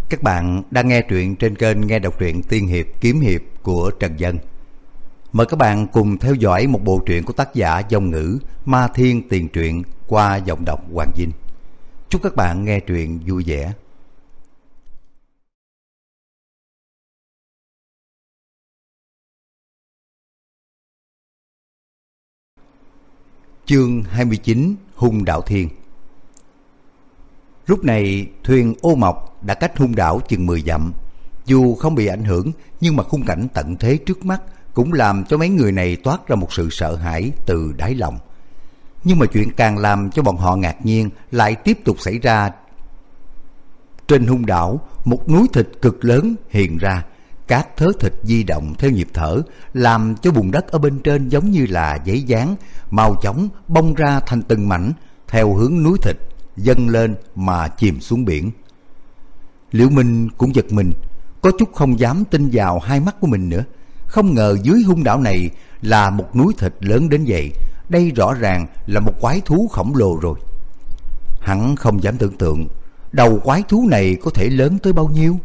Các bạn đang nghe truyện trên kênh Nghe Đọc Truyện Tiên Hiệp Kiếm Hiệp của Trần Dân. Mời các bạn cùng theo dõi một bộ truyện của tác giả Dòng Ngữ Ma Thiên Tiền Truyện qua giọng đọc Hoàng Vinh. Chúc các bạn nghe truyện vui vẻ. Chương 29 Hung Đạo Thiên. Lúc này thuyền Ô Mộc đã cách Hung Đảo chừng 10 dặm. Dù không bị ảnh hưởng, nhưng mà khung cảnh tận thế trước mắt cũng làm cho mấy người này toát ra một sự sợ hãi từ đáy lòng. Nhưng mà chuyện càng làm cho bọn họ ngạc nhiên lại tiếp tục xảy ra. Trên Hung Đảo, một núi thịt cực lớn hiện ra, các thớ thịt di động theo nhịp thở, làm cho bùn đất ở bên trên giống như là giấy dán, mau chóng bong ra thành từng mảnh theo hướng núi thịt dâng lên mà chìm xuống biển. Liễu Minh cũng giật mình, có chút không dám tin vào hai mắt của mình nữa. Không ngờ dưới Hung Đảo này là một núi thịt lớn đến vậy. Đây rõ ràng là một quái thú khổng lồ rồi. Hắn không dám tưởng tượng đầu quái thú này có thể lớn tới bao nhiêu.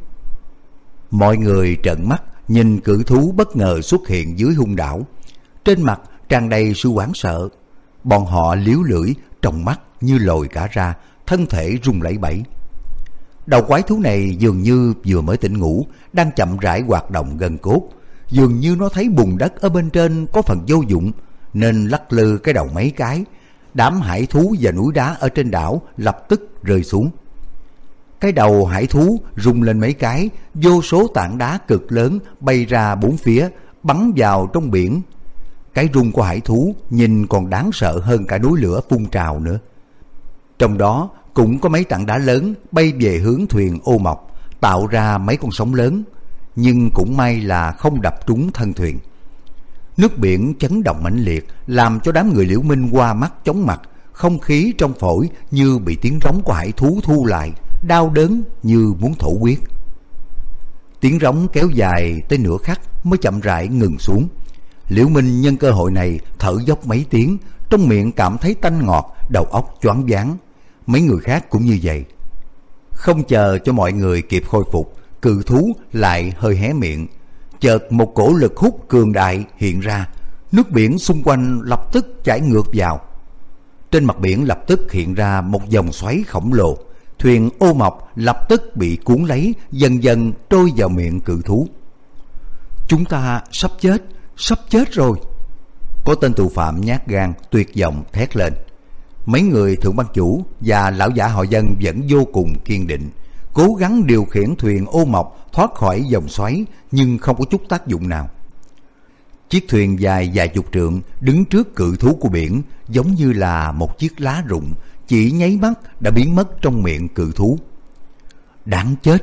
Mọi người trợn mắt nhìn cự thú bất ngờ xuất hiện dưới Hung Đảo, trên mặt tràn đầy sự hoảng sợ. Bọn họ liếu lưỡi, trong mắt như lồi cả ra, thân thể run lẩy bẩy. Đầu quái thú này dường như vừa mới tỉnh ngủ, đang chậm rãi hoạt động gân cốt. Dường như nó thấy bùn đất ở bên trên có phần vô dụng, nên lắc lư cái đầu mấy cái. Đám hải thú và núi đá ở trên đảo lập tức rơi xuống. Cái đầu hải thú rung lên mấy cái, vô số tảng đá cực lớn bay ra bốn phía, bắn vào trong biển. Cái rung của hải thú nhìn còn đáng sợ hơn cả núi lửa phun trào nữa. Trong đó cũng có mấy tảng đá lớn bay về hướng thuyền Ô Mộc, tạo ra mấy con sóng lớn, nhưng cũng may là không đập trúng thân thuyền. Nước biển chấn động mãnh liệt, làm cho đám người Liễu Minh hoa mắt chóng mặt, không khí trong phổi như bị tiếng rống của hải thú thu lại, đau đớn như muốn thổ huyết. Tiếng rống kéo dài tới nửa khắc mới chậm rãi ngừng xuống. Liễu Minh nhân cơ hội này thở dốc mấy tiếng, trong miệng cảm thấy tanh ngọt, đầu óc choáng váng. Mấy người khác cũng như vậy. Không chờ cho mọi người kịp khôi phục, cự thú lại hơi hé miệng. Chợt một cổ lực hút cường đại hiện ra, nước biển xung quanh lập tức chảy ngược vào. Trên mặt biển lập tức hiện ra một vòng xoáy khổng lồ. Thuyền Ô Mộc lập tức bị cuốn lấy, dần dần trôi vào miệng cự thú. Chúng ta sắp chết rồi. Có tên tù phạm nhát gan tuyệt vọng thét lên. Mấy người thượng ban chủ và lão giả họ Dân vẫn vô cùng kiên định, cố gắng điều khiển thuyền Ô Mộc thoát khỏi vòng xoáy, nhưng không có chút tác dụng nào. Chiếc thuyền dài vài chục trượng đứng trước cự thú của biển, giống như là một chiếc lá rụng, chỉ nháy mắt đã biến mất trong miệng cự thú. Đáng chết!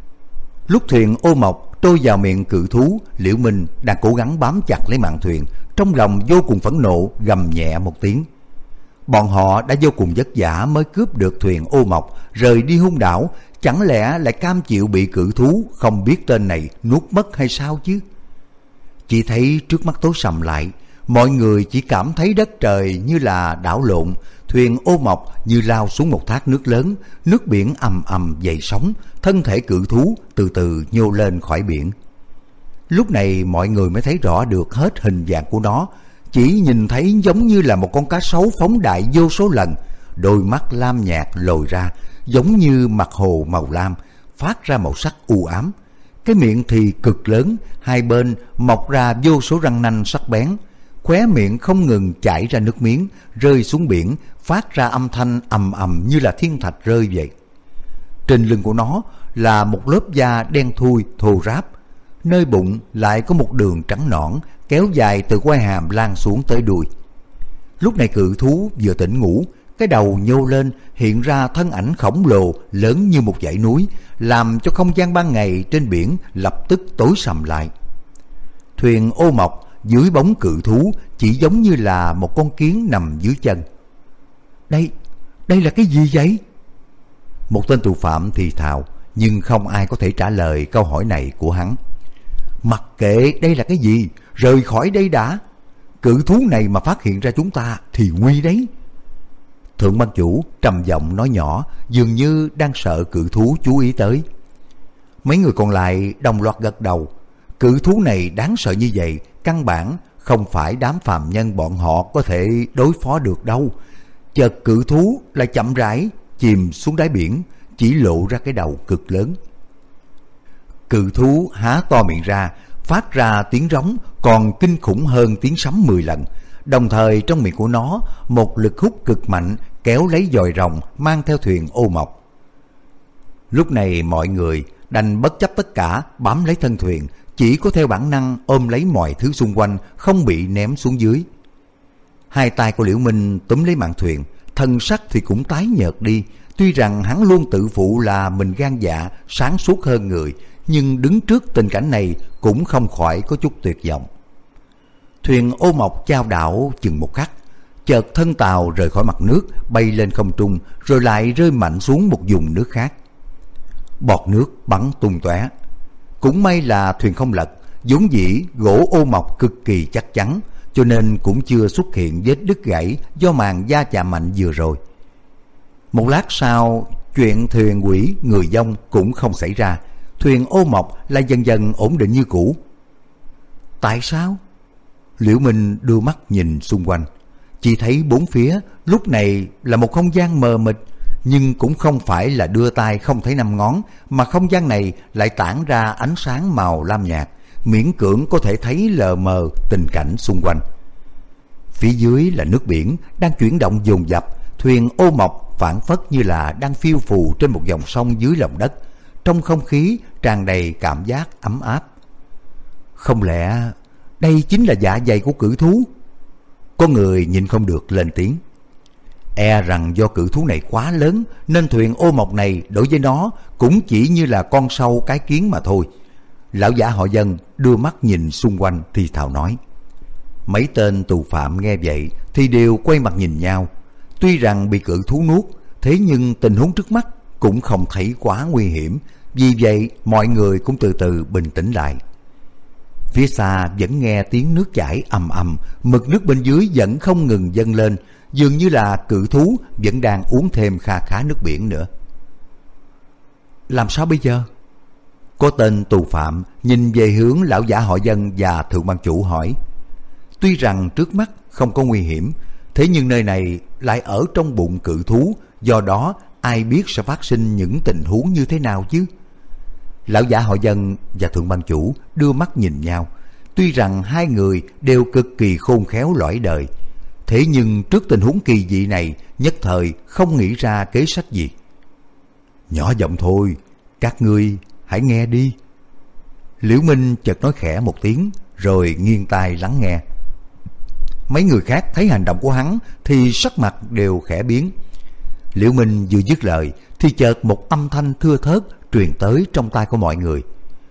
Lúc thuyền Ô Mộc trôi vào miệng cự thú, Liễu Minh đang cố gắng bám chặt lấy mạn thuyền, trong lòng vô cùng phẫn nộ, gầm nhẹ một tiếng. Bọn họ đã vô cùng vất vả mới cướp được thuyền Ô Mộc, rời đi Hung Đảo, chẳng lẽ lại cam chịu bị cự thú không biết tên này nuốt mất hay sao chứ? Chỉ thấy trước mắt tối sầm lại, mọi người chỉ cảm thấy đất trời như là đảo lộn, thuyền Ô Mộc như lao xuống một thác nước lớn, nước biển ầm ầm dậy sóng, thân thể cự thú từ từ nhô lên khỏi biển. Lúc này mọi người mới thấy rõ được hết hình dạng của nó, chỉ nhìn thấy giống như là một con cá sấu phóng đại vô số lần, đôi mắt lam nhạt lồi ra, giống như mặt hồ màu lam, phát ra màu sắc u ám. Cái miệng thì cực lớn, hai bên mọc ra vô số răng nanh sắc bén, khóe miệng không ngừng chảy ra nước miếng, rơi xuống biển, phát ra âm thanh ầm ầm như là thiên thạch rơi vậy. Trên lưng của nó là một lớp da đen thui thô ráp, nơi bụng lại có một đường trắng nõn kéo dài từ quai hàm lan xuống tới đuôi. Lúc này cự thú vừa tỉnh ngủ, cái đầu nhô lên hiện ra thân ảnh khổng lồ lớn như một dãy núi, làm cho không gian ban ngày trên biển lập tức tối sầm lại. Thuyền Ô Mộc dưới bóng cự thú chỉ giống như là một con kiến nằm dưới chân. Đây là cái gì vậy? Một tên tù phạm thì thào, nhưng không ai có thể trả lời câu hỏi này của hắn. Mặc kệ đây là cái gì, rời khỏi đây đã. Cự thú này mà phát hiện ra chúng ta thì nguy đấy. Thượng ban chủ trầm giọng nói nhỏ, dường như đang sợ cự thú chú ý tới. Mấy người còn lại đồng loạt gật đầu. Cự thú này đáng sợ như vậy, căn bản không phải đám phàm nhân bọn họ có thể đối phó được đâu. Chợt cự thú lại chậm rãi chìm xuống đáy biển, chỉ lộ ra cái đầu cực lớn. Cự thú há to miệng ra, phát ra tiếng rống còn kinh khủng hơn tiếng sấm 10 lần. Đồng thời trong miệng của nó, một lực hút cực mạnh kéo lấy dòi rồng mang theo thuyền ô mộc. Lúc này mọi người đành bất chấp tất cả bám lấy thân thuyền, chỉ có theo bản năng ôm lấy mọi thứ xung quanh không bị ném xuống dưới. Hai tay của Liễu Minh túm lấy mạn thuyền, thân sắc thì cũng tái nhợt đi. Tuy rằng hắn luôn tự phụ là mình gan dạ, sáng suốt hơn người, nhưng đứng trước tình cảnh này cũng không khỏi có chút tuyệt vọng. Thuyền ô mộc chao đảo chừng một khắc, chợt thân tàu rời khỏi mặt nước, bay lên không trung, rồi lại rơi mạnh xuống một vùng nước khác. Bọt nước bắn tung tóe. Cũng may là thuyền không lật, vốn dĩ gỗ ô mộc cực kỳ chắc chắn, cho nên cũng chưa xuất hiện vết đứt gãy do màn va chạm mạnh vừa rồi. Một lát sau, chuyện thuyền quỷ người dông cũng không xảy ra, thuyền ô mộc lại dần dần ổn định như cũ. Tại sao? Liễu Minh đưa mắt nhìn xung quanh, chỉ thấy bốn phía lúc này là một không gian mờ mịt, nhưng cũng không phải là đưa tay không thấy năm ngón, mà không gian này lại tản ra ánh sáng màu lam nhạt, miễn cưỡng có thể thấy lờ mờ tình cảnh xung quanh. Phía dưới là nước biển đang chuyển động dồn dập, thuyền ô mộc phảng phất như là đang phiêu phù trên một dòng sông dưới lòng đất, trong không khí tràn đầy cảm giác ấm áp. Không lẽ đây chính là dạ dày của cự thú? Có người nhìn không được lên tiếng. E rằng do cự thú này quá lớn nên thuyền ô mộc này đối với nó cũng chỉ như là con sâu cái kiến mà thôi. Lão giả họ Dân đưa mắt nhìn xung quanh thì thào nói. Mấy tên tù phạm nghe vậy thì đều quay mặt nhìn nhau. Tuy rằng bị cự thú nuốt, thế nhưng tình huống trước mắt cũng không thấy quá nguy hiểm, vì vậy mọi người cũng từ từ bình tĩnh lại. Phía xa vẫn nghe tiếng nước chảy ầm ầm, mực nước bên dưới vẫn không ngừng dâng lên, dường như là cự thú vẫn đang uống thêm kha khá nước biển nữa. Làm sao bây giờ? Có tên tù phạm nhìn về hướng lão giả họ Dân và thượng ban chủ hỏi. Tuy rằng trước mắt không có nguy hiểm, thế nhưng nơi này lại ở trong bụng cự thú, do đó ai biết sẽ phát sinh những tình huống như thế nào chứ? Lão giả họ Dân và thượng ban chủ đưa mắt nhìn nhau. Tuy rằng hai người đều cực kỳ khôn khéo lõi đời, thế nhưng trước tình huống kỳ dị này nhất thời không nghĩ ra kế sách gì. Nhỏ giọng thôi, các ngươi hãy nghe đi. Liễu Minh chợt nói khẽ một tiếng rồi nghiêng tai lắng nghe. Mấy người khác thấy hành động của hắn thì sắc mặt đều khẽ biến. Liễu Minh vừa dứt lời thì chợt một âm thanh thưa thớt truyền tới trong tai của mọi người.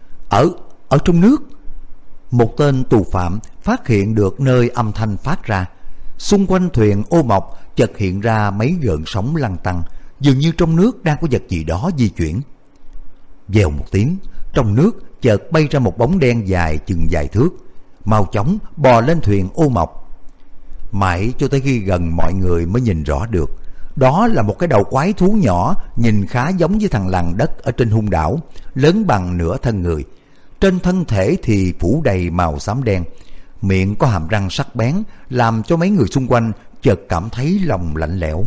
Ở trong nước. Một tên tù phạm phát hiện được nơi âm thanh phát ra. Xung quanh thuyền ô mộc chợt hiện ra mấy gợn sóng lăn tăn, dường như trong nước đang có vật gì đó di chuyển. Vèo một tiếng, trong nước chợt bay ra một bóng đen dài chừng vài thước, mau chóng bò lên thuyền ô mộc. Mãi cho tới khi gần mọi người mới nhìn rõ được, đó là một cái đầu quái thú nhỏ, nhìn khá giống với thằng lằn đất ở trên hung đảo, lớn bằng nửa thân người. Trên thân thể thì phủ đầy màu xám đen, miệng có hàm răng sắc bén, làm cho mấy người xung quanh chợt cảm thấy lòng lạnh lẽo.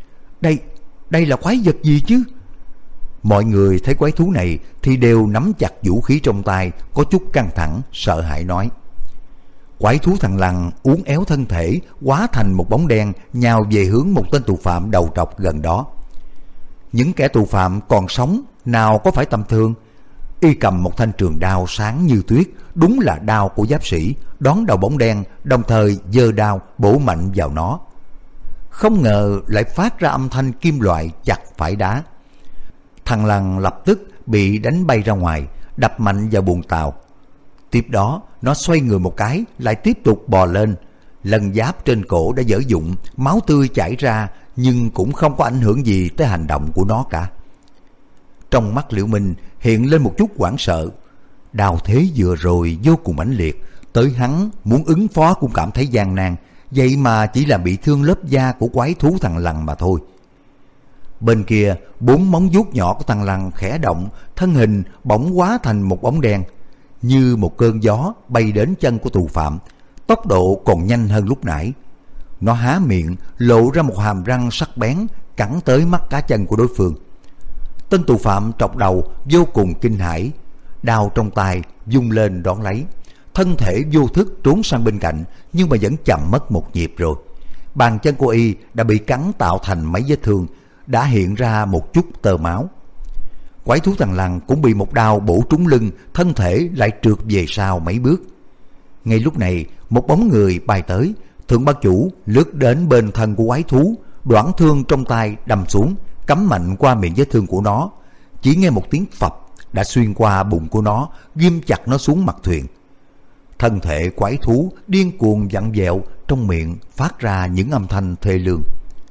Đây là quái vật gì chứ? Mọi người thấy quái thú này thì đều nắm chặt vũ khí trong tay, có chút căng thẳng, sợ hãi nói. Quái thú thằng lằn uốn éo thân thể, hóa thành một bóng đen nhào về hướng một tên tù phạm đầu trọc gần đó. Những kẻ tù phạm còn sống nào có phải tầm thường. Y cầm một thanh trường đao sáng như tuyết, đúng là đao của giáp sĩ, đón đầu bóng đen, đồng thời giơ đao bổ mạnh vào nó. Không ngờ lại phát ra âm thanh kim loại chặt phải đá. Thằng lằn lập tức bị đánh bay ra ngoài, đập mạnh vào buồng tàu. Tiếp đó nó xoay người một cái, lại tiếp tục bò lên. Lần giáp trên cổ đã dở dụng, máu tươi chảy ra, nhưng cũng không có ảnh hưởng gì tới hành động của nó cả. Trong mắt Liễu Minh hiện lên một chút hoảng sợ. Đao thế vừa rồi vô cùng mãnh liệt, tới hắn muốn ứng phó cũng cảm thấy gian nan, vậy mà chỉ là bị thương lớp da của quái thú thằng lằn mà thôi. Bên kia, 4 móng vuốt nhỏ của thằng lằn khẽ động, thân hình bỗng hóa thành một bóng đen, như một cơn gió bay đến chân của tù phạm, tốc độ còn nhanh hơn lúc nãy. Nó há miệng, lộ ra một hàm răng sắc bén, cắn tới mắt cá chân của đối phương. Tên tù phạm trọc đầu vô cùng kinh hãi, đao trong tay vung lên đón lấy, thân thể vô thức trốn sang bên cạnh, nhưng mà vẫn chậm mất một nhịp rồi. Bàn chân của y đã bị cắn tạo thành mấy vết thương, đã hiện ra một chút tơ máu. Quái thú thằn lằn cũng bị một đao bổ trúng lưng, thân thể lại trượt về sau mấy bước. Ngay lúc này, một bóng người bay tới, thượng bá chủ lướt đến bên thân của quái thú, đoạn thương trong tay đâm xuống, cắm mạnh qua miệng vết thương của nó. Chỉ nghe một tiếng phập đã xuyên qua bụng của nó, ghim chặt nó xuống mặt thuyền. Thân thể quái thú điên cuồng vặn vẹo, trong miệng phát ra những âm thanh thê lương.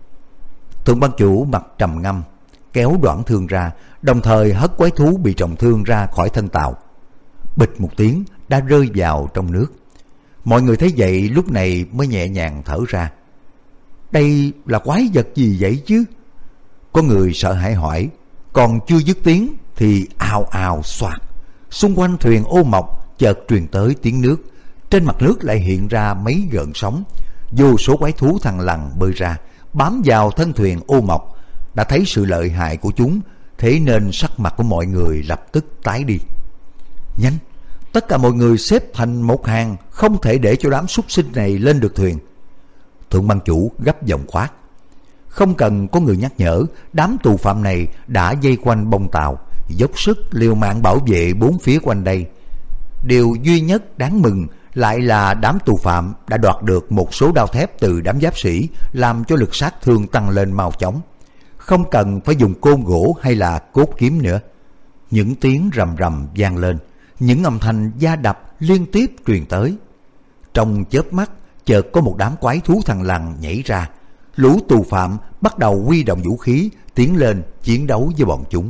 Thượng bá chủ mặt trầm ngâm, kéo đoạn thương ra, đồng thời hất quái thú bị trọng thương ra khỏi thân tàu. Bịch một tiếng đã rơi vào trong nước. Mọi người thấy vậy lúc này mới nhẹ nhàng thở ra. Đây là quái vật gì vậy chứ? Có người sợ hãi hỏi. Còn chưa dứt tiếng thì ào ào xoạt, xung quanh thuyền ô mộc chợt truyền tới tiếng nước. Trên mặt nước lại hiện ra mấy gợn sóng. Vô số quái thú thằn lằn bơi ra, bám vào thân thuyền ô mộc. Đã thấy sự lợi hại của chúng, thế nên sắc mặt của mọi người lập tức tái đi. Nhanh, tất cả mọi người xếp thành một hàng, không thể để cho đám súc sinh này lên được thuyền. Thượng bang chủ gấp giọng quát. Không cần có người nhắc nhở, đám tù phạm này đã vây quanh bông tàu, dốc sức liều mạng bảo vệ bốn phía quanh đây. Điều duy nhất đáng mừng lại là đám tù phạm đã đoạt được một số đao thép từ đám giáp sĩ, làm cho lực sát thương tăng lên mau chóng. Không cần phải dùng côn gỗ hay là cốt kiếm nữa. Những tiếng rầm rầm vang lên, những âm thanh da đập liên tiếp truyền tới. Trong chớp mắt, chợt có một đám quái thú thằn lằn nhảy ra. Lũ tù phạm bắt đầu huy động vũ khí, tiến lên chiến đấu với bọn chúng.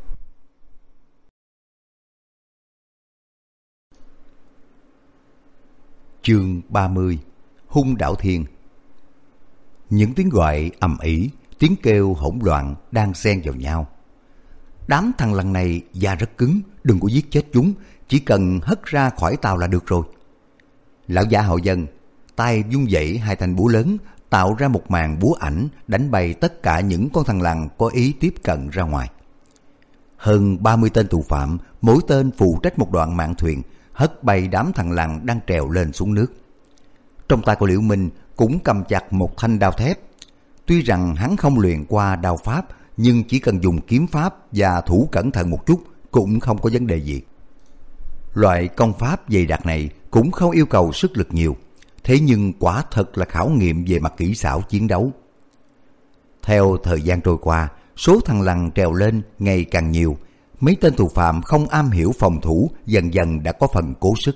Chương 30: Hung Đảo Thiên. Những tiếng gọi ầm ĩ, tiếng kêu hỗn loạn đang xen vào nhau. Đám thằn lằn này da rất cứng, đừng có giết chết chúng, chỉ cần hất ra khỏi tàu là được rồi. Lão giả Hậu Dân tay vung vẩy hai thanh búa lớn, tạo ra một màn búa ảnh đánh bay tất cả những con thằn lằn có ý tiếp cận ra ngoài. Hơn 30 tên tù phạm, mỗi tên phụ trách một đoạn mạn thuyền, hất bay đám thằn lằn đang trèo lên xuống nước. Trong tay của Liễu Minh cũng cầm chặt một thanh đao thép. Tuy rằng hắn không luyện qua đao pháp, nhưng chỉ cần dùng kiếm pháp và thủ cẩn thận một chút cũng không có vấn đề gì. Loại công pháp dày đặc này cũng không yêu cầu sức lực nhiều, thế nhưng quả thật là khảo nghiệm về mặt kỹ xảo chiến đấu. Theo thời gian trôi qua, số thằn lằn trèo lên ngày càng nhiều. Mấy tên tù phạm không am hiểu phòng thủ dần dần đã có phần cố sức.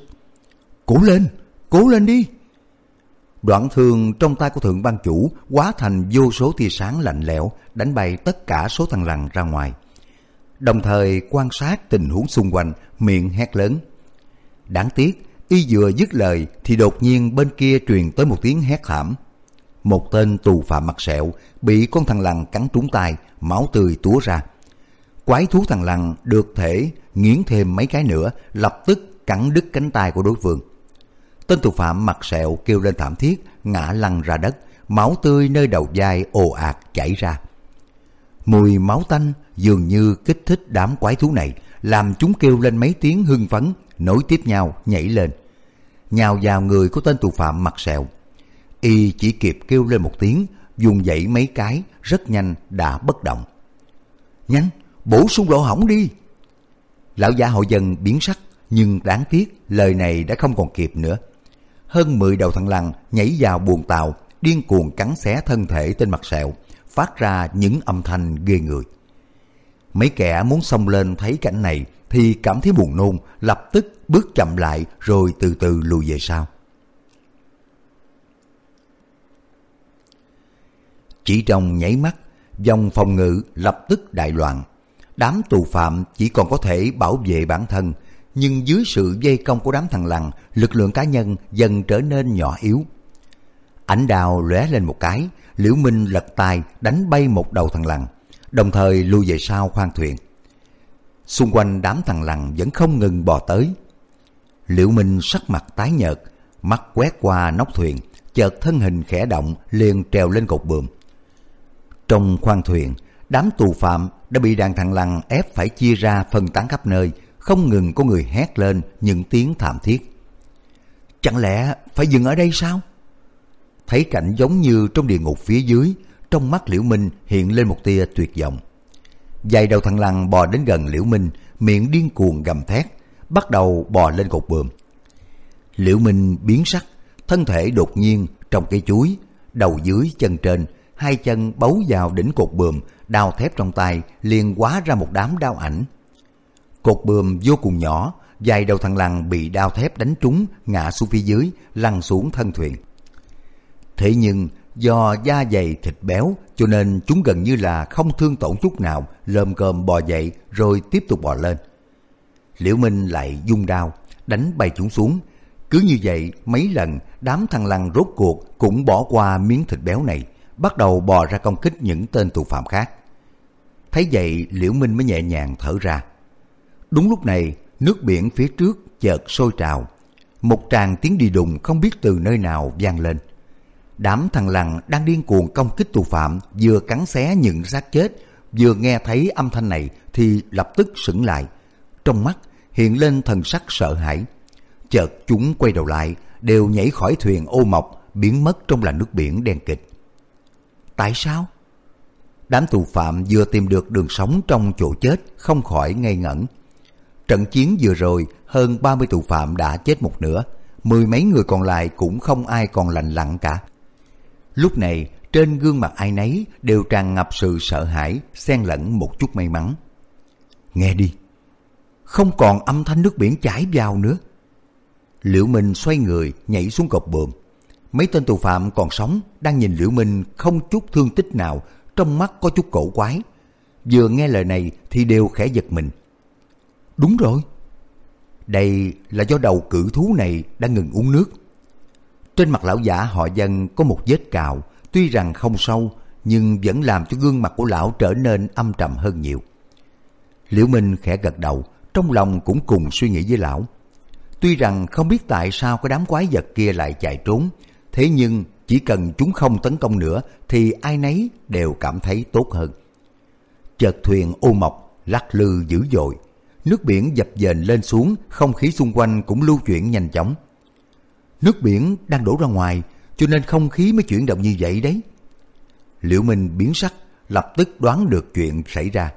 Cố lên đi! Đoạn thương trong tay của thượng ban chủ hóa thành vô số tia sáng lạnh lẽo, đánh bay tất cả số thằn lằn ra ngoài. Đồng thời quan sát tình huống xung quanh, miệng hét lớn. Đáng tiếc, y vừa dứt lời thì đột nhiên bên kia truyền tới một tiếng hét thảm. Một tên tù phạm mặt sẹo bị con thằn lằn cắn trúng tay, máu tươi túa ra. Quái thú thằn lằn được thể nghiến thêm mấy cái nữa, lập tức cắn đứt cánh tay của đối phương. Tên tù phạm mặt sẹo kêu lên thảm thiết, ngã lăn ra đất, máu tươi nơi đầu vai ồ ạt chảy ra. Mùi máu tanh dường như kích thích đám quái thú này, làm chúng kêu lên mấy tiếng hưng phấn, nối tiếp nhau nhảy lên, nhào vào người của tên tù phạm mặt sẹo. Y chỉ kịp kêu lên một tiếng, dùng dãy mấy cái, rất nhanh đã bất động. Nhanh, bổ sung lỗ hổng đi! Lão giả Hội Dân biến sắc, nhưng đáng tiếc lời này đã không còn kịp nữa. Hơn 10 đầu thằn lằn nhảy vào buồng tàu, điên cuồng cắn xé thân thể tên mặt sẹo, phát ra những âm thanh ghê người. Mấy kẻ muốn xông lên thấy cảnh này thì cảm thấy buồn nôn, lập tức bước chậm lại rồi từ từ lùi về sau. Chỉ trong nháy mắt, vòng phòng ngự lập tức đại loạn. Đám tù phạm chỉ còn có thể bảo vệ bản thân, nhưng dưới sự vây công của đám thằn lằn, lực lượng cá nhân dần trở nên nhỏ yếu. Ánh đao lóe lên một cái, Liễu Minh lật tay đánh bay một đầu thằn lằn. đồng thời lui về sau khoang thuyền. Xung quanh đám thằn lằn vẫn không ngừng bò tới. Liễu Minh sắc mặt tái nhợt, mắt quét qua nóc thuyền, chợt thân hình khẽ động liền trèo lên cột buồm. Trong khoang thuyền, đám tù phạm đã bị đàn thằn lằn ép phải chia ra phân tán khắp nơi, không ngừng có người hét lên những tiếng thảm thiết. Chẳng lẽ phải dừng ở đây sao? Thấy cảnh giống như trong địa ngục phía dưới, trong mắt Liễu Minh hiện lên một tia tuyệt vọng. Vài đầu thằn lằn bò đến gần Liễu Minh, miệng điên cuồng gầm thét, bắt đầu bò lên cột buồm. Liễu Minh biến sắc, thân thể đột nhiên trong cây chuối, đầu dưới chân trên, hai chân bấu vào đỉnh cột buồm, đao thép trong tay liền hóa ra một đám đao ảnh. Cột buồm vô cùng nhỏ, vài đầu thằn lằn bị đao thép đánh trúng, ngã xuống phía dưới, lăn xuống thân thuyền. Thế nhưng do da dày thịt béo cho nên chúng gần như là không thương tổn chút nào, lơm cơm bò dậy rồi tiếp tục bò lên. Liễu Minh lại vung đao đánh bay chúng xuống. Cứ như vậy mấy lần, đám thằn lằn rốt cuộc cũng bỏ qua miếng thịt béo này, bắt đầu bò ra công kích những tên tù phạm khác. Thấy vậy Liễu Minh mới nhẹ nhàng thở ra. Đúng lúc này nước biển phía trước chợt sôi trào, một tràng tiếng đi đùng không biết từ nơi nào vang lên. Đám thằn lằn đang điên cuồng công kích tù phạm, vừa cắn xé những xác chết, vừa nghe thấy âm thanh này thì lập tức sững lại, trong mắt hiện lên thần sắc sợ hãi. Chợt chúng quay đầu lại, đều nhảy khỏi thuyền ô mộc, biến mất trong làn nước biển đen kịt. Tại sao? Đám tù phạm vừa tìm được đường sống trong chỗ chết, không khỏi ngây ngẩn. Trận chiến vừa rồi, hơn 30 tù phạm đã chết một nửa, mười mấy người còn lại cũng không ai còn lành lặn cả. Lúc này, trên gương mặt ai nấy đều tràn ngập sự sợ hãi, xen lẫn một chút may mắn. Nghe đi, không còn âm thanh nước biển chảy vào nữa. Liễu Minh xoay người nhảy xuống cột buồm. Mấy tên tù phạm còn sống đang nhìn Liễu Minh không chút thương tích nào, trong mắt có chút cổ quái. Vừa nghe lời này thì đều khẽ giật mình. Đúng rồi, đây là do đầu cự thú này đang ngừng uống nước. Trên mặt lão giả họ Dân có một vết cào, tuy rằng không sâu nhưng vẫn làm cho gương mặt của lão trở nên âm trầm hơn nhiều. Liễu Minh khẽ gật đầu, trong lòng cũng cùng suy nghĩ với lão. Tuy rằng không biết tại sao cái đám quái vật kia lại chạy trốn, thế nhưng chỉ cần chúng không tấn công nữa thì ai nấy đều cảm thấy tốt hơn. Chợt thuyền ô mộc lắc lư dữ dội, nước biển dập dềnh lên xuống, không khí xung quanh cũng lưu chuyển nhanh chóng. Nước biển đang đổ ra ngoài, cho nên không khí mới chuyển động như vậy đấy. Liễu Minh biến sắc, lập tức đoán được chuyện xảy ra.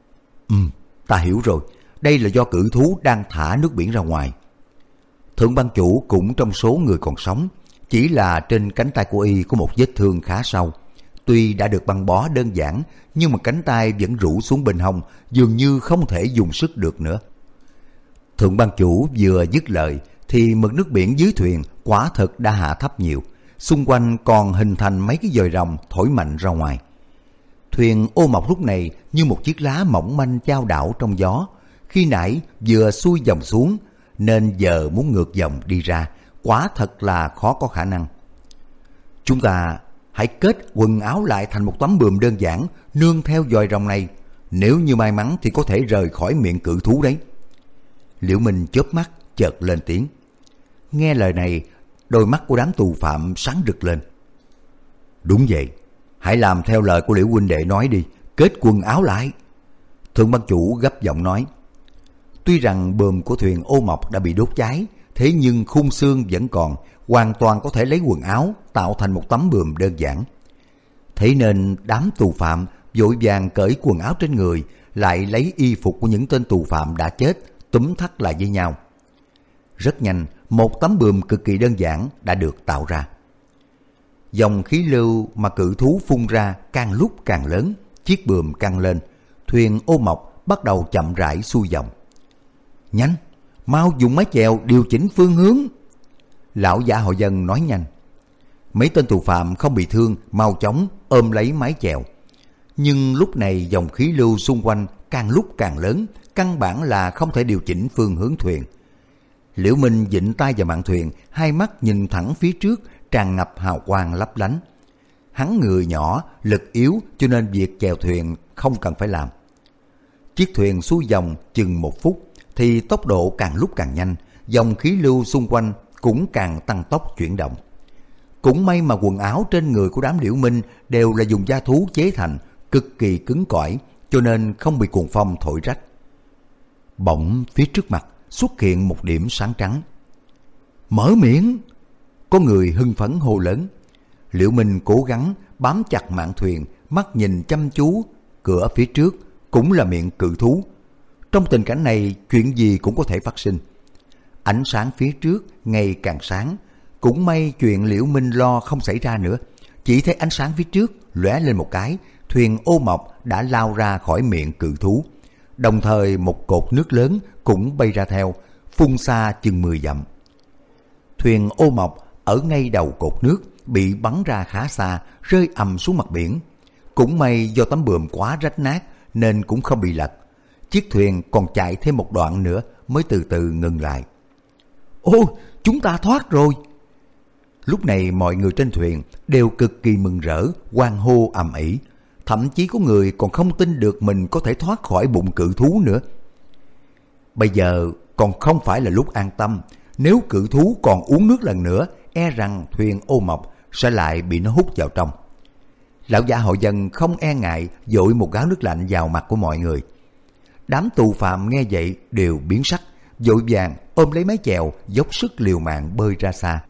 Ta hiểu rồi, đây là do cự thú đang thả nước biển ra ngoài. Thượng ban chủ cũng trong số người còn sống, chỉ là trên cánh tay của y có một vết thương khá sâu. Tuy đã được băng bó đơn giản, nhưng mà cánh tay vẫn rũ xuống bên hông, dường như không thể dùng sức được nữa. Thượng ban chủ vừa dứt lời thì mực nước biển dưới thuyền quả thực đã hạ thấp nhiều, xung quanh còn hình thành mấy cái dòi rồng thổi mạnh ra ngoài. Thuyền ô mộc lúc này như một chiếc lá mỏng manh chao đảo trong gió, khi nãy vừa xuôi dòng xuống nên giờ muốn ngược dòng đi ra quả thật là khó có khả năng. Chúng ta hãy kết quần áo lại thành một tấm buồm đơn giản, nương theo dòi rồng này, nếu như may mắn thì có thể rời khỏi miệng cự thú đấy. Liễu Minh chớp mắt chợt lên tiếng. Nghe lời này, đôi mắt của đám tù phạm sáng rực lên. Đúng vậy, hãy làm theo lời của Liễu huynh đệ nói đi, kết quần áo lại. Thượng ban chủ gấp giọng nói. Tuy rằng buồm của thuyền ô mộc đã bị đốt cháy, thế nhưng khung xương vẫn còn, hoàn toàn có thể lấy quần áo tạo thành một tấm buồm đơn giản. Thế nên đám tù phạm vội vàng cởi quần áo trên người, lại lấy y phục của những tên tù phạm đã chết túm thắt lại với nhau. Rất nhanh, một tấm buồm cực kỳ đơn giản đã được tạo ra. Dòng khí lưu mà cự thú phun ra càng lúc càng lớn, chiếc buồm căng lên, thuyền ô mộc bắt đầu chậm rãi xuôi dòng. Nhanh, mau dùng mái chèo điều chỉnh phương hướng. Lão giả họ Dân nói nhanh. Mấy tên tù phạm không bị thương mau chóng ôm lấy mái chèo. Nhưng lúc này dòng khí lưu xung quanh càng lúc càng lớn, căn bản là không thể điều chỉnh phương hướng thuyền. Liễu Minh vịn tay vào mạn thuyền, hai mắt nhìn thẳng phía trước, tràn ngập hào quang lấp lánh. hắn người nhỏ, lực yếu cho nên việc chèo thuyền không cần phải làm. Chiếc thuyền xuôi dòng chừng 1 phút thì tốc độ càng lúc càng nhanh, dòng khí lưu xung quanh cũng càng tăng tốc chuyển động. Cũng may mà quần áo trên người của đám Liễu Minh đều là dùng da thú chế thành, cực kỳ cứng cỏi, cho nên không bị cuồng phong thổi rách. Bỗng phía trước mặt xuất hiện một điểm sáng trắng. Mở miệng! Có người hưng phấn hô lớn. Liễu Minh cố gắng bám chặt mạn thuyền, mắt nhìn chăm chú, cửa phía trước cũng là miệng cự thú. Trong tình cảnh này, chuyện gì cũng có thể phát sinh. Ánh sáng phía trước ngày càng sáng, cũng may chuyện Liễu Minh lo không xảy ra nữa. Chỉ thấy ánh sáng phía trước lóe lên một cái, thuyền ô mộc đã lao ra khỏi miệng cự thú. Đồng thời một cột nước lớn cũng bay ra theo, phun xa chừng 10 dặm. Thuyền ô mộc ở ngay đầu cột nước bị bắn ra khá xa, rơi ầm xuống mặt biển. Cũng may do tấm buồm quá rách nát nên cũng không bị lật. Chiếc thuyền còn chạy thêm một đoạn nữa mới từ từ ngừng lại. Ôi, chúng ta thoát rồi! Lúc này mọi người trên thuyền đều cực kỳ mừng rỡ, hoan hô ầm ĩ. Thậm chí có người còn không tin được mình có thể thoát khỏi bụng cự thú nữa. Bây giờ còn không phải là lúc an tâm. Nếu cự thú còn uống nước lần nữa, e rằng thuyền ô mộc sẽ lại bị nó hút vào trong. Lão giả hội dân không e ngại dội một gáo nước lạnh vào mặt của mọi người. Đám tù phạm nghe vậy đều biến sắc, vội vàng ôm lấy mái chèo, dốc sức liều mạng bơi ra xa.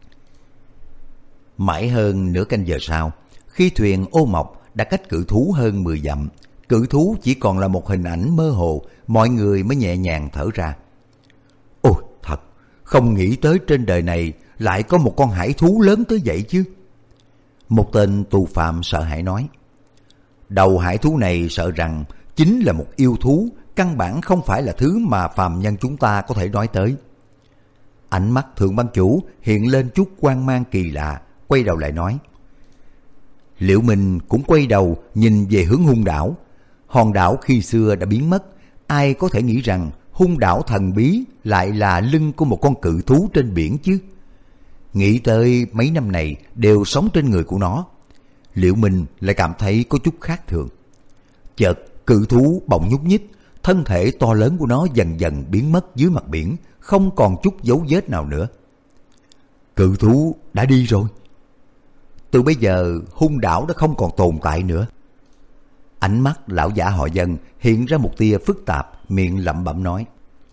Mãi hơn nửa canh giờ sau, khi thuyền ô mộc đã cách cự thú hơn 10 dặm, cự thú chỉ còn là một hình ảnh mơ hồ, mọi người mới nhẹ nhàng thở ra. Ôi thật, không nghĩ tới trên đời này lại có một con hải thú lớn tới vậy chứ. Một tên tù phạm sợ hãi nói. Đầu hải thú này sợ rằng chính là một yêu thú, căn bản không phải là thứ mà phàm nhân chúng ta có thể nói tới. Ánh mắt thượng ban chủ hiện lên chút hoang mang kỳ lạ, quay đầu lại nói. Liễu Minh cũng quay đầu nhìn về hướng Hung đảo. Hòn đảo khi xưa đã biến mất, ai có thể nghĩ rằng Hung đảo thần bí lại là lưng của một con cự thú trên biển chứ. Nghĩ tới mấy năm này đều sống trên người của nó, Liễu Minh lại cảm thấy có chút khác thường. Chợt cự thú bỗng nhúc nhích, thân thể to lớn của nó dần dần biến mất dưới mặt biển, không còn chút dấu vết nào nữa. Cự thú đã đi rồi. Từ bây giờ Hung đảo đã không còn tồn tại nữa. Ánh mắt lão giả họ Dân hiện ra một tia phức tạp, miệng lẩm bẩm nói.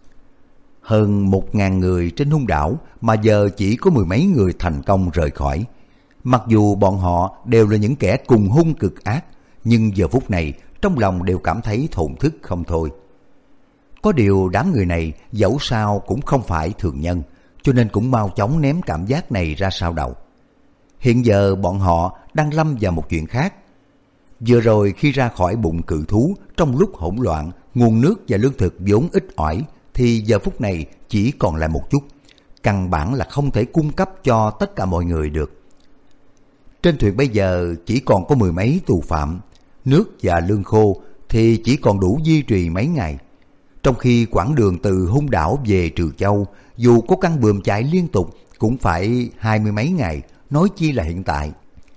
Hơn 1000 người trên Hung đảo mà giờ chỉ có 10 mấy người thành công rời khỏi. Mặc dù bọn họ đều là những kẻ cùng hung cực ác, nhưng giờ phút này trong lòng đều cảm thấy thổn thức không thôi. Có điều đám người này dẫu sao cũng không phải thường nhân, cho nên cũng mau chóng ném cảm giác này ra sau đầu. Hiện giờ bọn họ đang lâm vào một chuyện khác. Vừa rồi khi ra khỏi bụng cự thú, trong lúc hỗn loạn, nguồn nước và lương thực vốn ít ỏi, thì giờ phút này chỉ còn lại một chút, căn bản là không thể cung cấp cho tất cả mọi người được. Trên thuyền bây giờ chỉ còn có 10 mấy tù phạm, nước và lương khô thì chỉ còn đủ duy trì mấy ngày. Trong khi quãng đường từ Hung đảo về Trừ Châu, dù có căn buồm chạy liên tục cũng phải 20 mấy ngày, nói chi là hiện tại.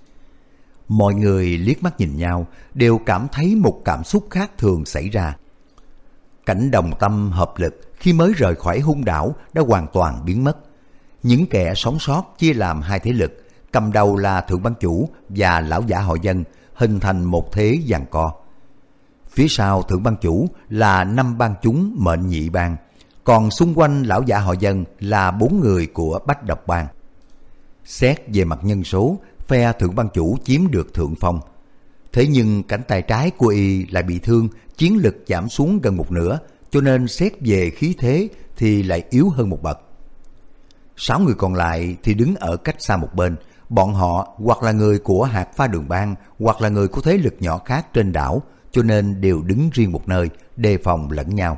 Mọi người liếc mắt nhìn nhau, đều cảm thấy một cảm xúc khác thường xảy ra. Cảnh đồng tâm hợp lực khi mới rời khỏi Hung đảo đã hoàn toàn biến mất. Những kẻ sống sót chia làm hai thế lực, cầm đầu là thượng ban chủ và lão giả họ Dân, hình thành một thế giằng co. Phía sau thượng ban chủ là 5 ban chúng mệnh nhị bang, còn xung quanh lão giả họ Dân là 4 người của Bách Độc bang. Xét về mặt nhân số, phe thượng ban chủ chiếm được thượng phong. Thế nhưng cánh tay trái của y lại bị thương, chiến lực giảm xuống gần một nửa, cho nên xét về khí thế thì lại yếu hơn một bậc. 6 người còn lại thì đứng ở cách xa một bên, bọn họ hoặc là người của Hạt Pha Đường bang, hoặc là người của thế lực nhỏ khác trên đảo, cho nên đều đứng riêng một nơi, đề phòng lẫn nhau.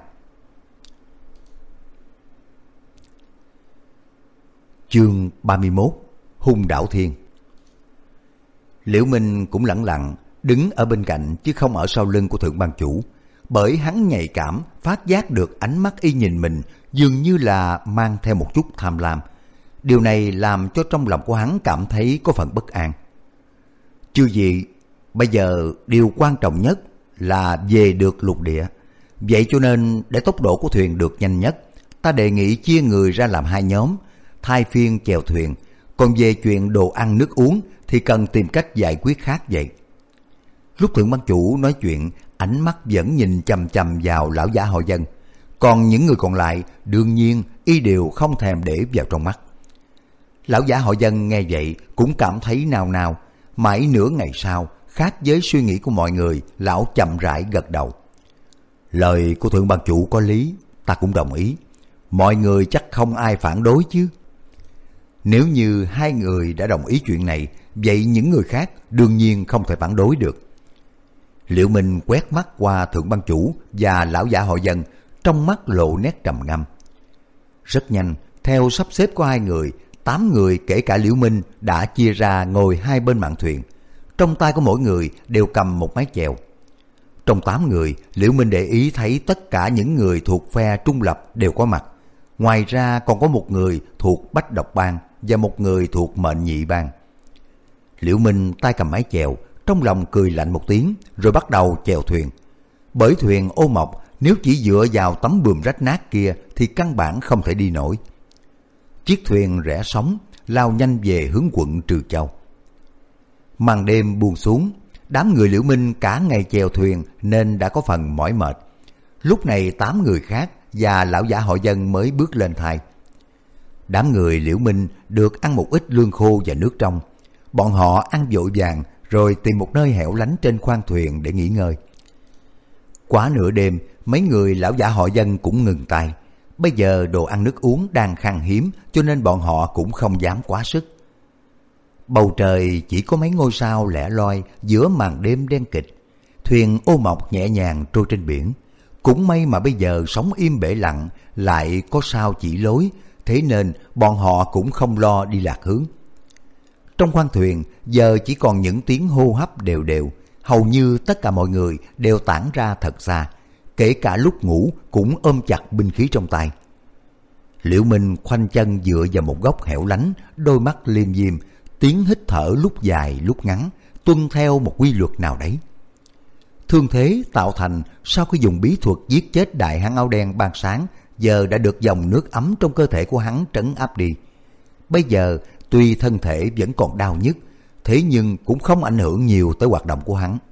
Chương 31: Hung đảo thiên. Liễu Minh cũng lẳng lặng đứng ở bên cạnh chứ không ở sau lưng của thượng ban chủ, bởi hắn nhạy cảm phát giác được ánh mắt y nhìn mình dường như là mang theo một chút tham lam. Điều này làm cho trong lòng của hắn cảm thấy có phần bất an. Chư vị, bây giờ điều quan trọng nhất là về được lục địa. Vậy cho nên để tốc độ của thuyền được nhanh nhất, ta đề nghị chia người ra làm hai nhóm, thay phiên chèo thuyền. Còn về chuyện đồ ăn nước uống thì cần tìm cách giải quyết khác vậy. Lúc thượng ban chủ nói chuyện, ánh mắt vẫn nhìn chằm chằm vào lão giả họ Dân. Còn những người còn lại đương nhiên y đều không thèm để vào trong mắt. Lão giả họ Dân nghe vậy cũng cảm thấy nao nao. Mãi nửa ngày sau, khác với suy nghĩ của mọi người, lão chậm rãi gật đầu. Lời của thượng ban chủ có lý, ta cũng đồng ý. Mọi người chắc không ai phản đối chứ. Nếu như hai người đã đồng ý chuyện này, vậy những người khác đương nhiên không thể phản đối được. Liệu Minh quét mắt qua thượng ban chủ và lão giả họ Dân, trong mắt lộ nét trầm ngâm. Rất nhanh, theo sắp xếp của hai người, 8 người kể cả Liễu Minh đã chia ra ngồi hai bên mạn thuyền. Trong tay của mỗi người đều cầm một mái chèo. Trong 8 người, Liễu Minh để ý thấy tất cả những người thuộc phe trung lập đều có mặt. Ngoài ra còn có một người thuộc Bách Độc Bang và một người thuộc Mệnh Nhị Bang. Liễu Minh tay cầm mái chèo, trong lòng cười lạnh một tiếng rồi bắt đầu chèo thuyền. Bởi thuyền ô mộc nếu chỉ dựa vào tấm buồm rách nát kia thì căn bản không thể đi nổi. Chiếc thuyền rẽ sóng lao nhanh về hướng quận Trừ Châu. Màn đêm buông xuống, đám người Liễu Minh cả ngày chèo thuyền nên đã có phần mỏi mệt. Lúc này 8 người khác và lão giả họ Dân mới bước lên thai. Đám người Liễu Minh được ăn một ít lương khô và nước trong. Bọn họ ăn vội vàng rồi tìm một nơi hẻo lánh trên khoang thuyền để nghỉ ngơi. Quá nửa đêm, mấy người lão giả họ Dân cũng ngừng tay. Bây giờ đồ ăn nước uống đang khan hiếm cho nên bọn họ cũng không dám quá sức. Bầu trời chỉ có mấy ngôi sao lẻ loi giữa màn đêm đen kịch. Thuyền ô mộc nhẹ nhàng trôi trên biển. Cũng may mà bây giờ sóng im bể lặng, lại có sao chỉ lối, thế nên bọn họ cũng không lo đi lạc hướng. Trong khoang thuyền giờ chỉ còn những tiếng hô hấp đều đều. Hầu như tất cả mọi người đều tản ra thật xa, kể cả lúc ngủ cũng ôm chặt binh khí trong tay. Liễu Minh khoanh chân dựa vào một góc hẻo lánh, đôi mắt liêm diêm, tiếng hít thở lúc dài lúc ngắn, tuân theo một quy luật nào đấy. Thương thế tạo thành sau khi dùng bí thuật giết chết đại hán áo đen ban sáng, giờ đã được dòng nước ấm trong cơ thể của hắn trấn áp đi. Bây giờ tuy thân thể vẫn còn đau nhức, thế nhưng cũng không ảnh hưởng nhiều tới hoạt động của hắn.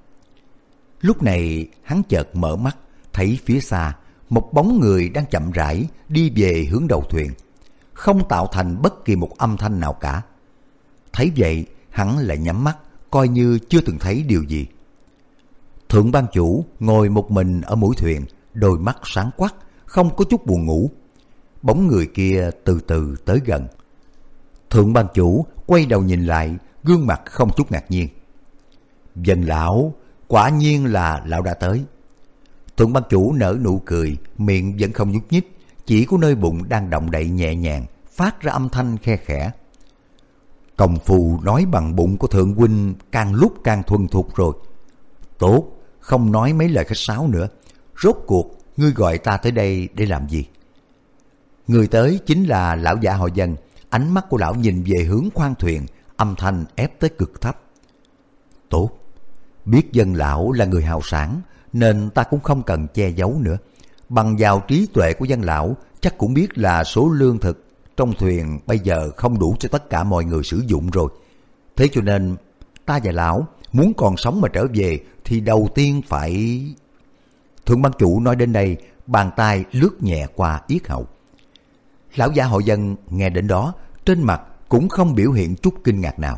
Lúc này hắn chợt mở mắt, thấy phía xa một bóng người đang chậm rãi đi về hướng đầu thuyền, không tạo thành bất kỳ một âm thanh nào cả. Thấy vậy, hắn lại nhắm mắt, coi như chưa từng thấy điều gì. Thượng ban chủ ngồi một mình ở mũi thuyền, đôi mắt sáng quắc, không có chút buồn ngủ. Bóng người kia từ từ tới gần. Thượng ban chủ quay đầu nhìn lại, gương mặt không chút ngạc nhiên. Dân lão, quả nhiên là lão đã tới. Thượng ban chủ nở nụ cười, miệng vẫn không nhúc nhích, chỉ có nơi bụng đang động đậy nhẹ nhàng, phát ra âm thanh khe khẽ. Công phu nói bằng bụng của thượng huynh càng lúc càng thuần thục rồi. Tốt, không nói mấy lời khách sáo nữa. Rốt cuộc ngươi gọi ta tới đây để làm gì? Người tới chính là lão giả họ Dân. Ánh mắt của lão nhìn về hướng khoang thuyền, âm thanh ép tới cực thấp. Tốt, biết Dân lão là người hào sản nên ta cũng không cần che giấu nữa. Bằng vào trí tuệ của Dân lão, chắc cũng biết là số lương thực trong thuyền bây giờ không đủ cho tất cả mọi người sử dụng rồi. Thế cho nên ta và lão muốn còn sống mà trở về thì đầu tiên phải... Thượng ban chủ nói đến đây, bàn tay lướt nhẹ qua yết hầu. Lão giả họ Dân nghe đến đó, trên mặt cũng không biểu hiện chút kinh ngạc nào.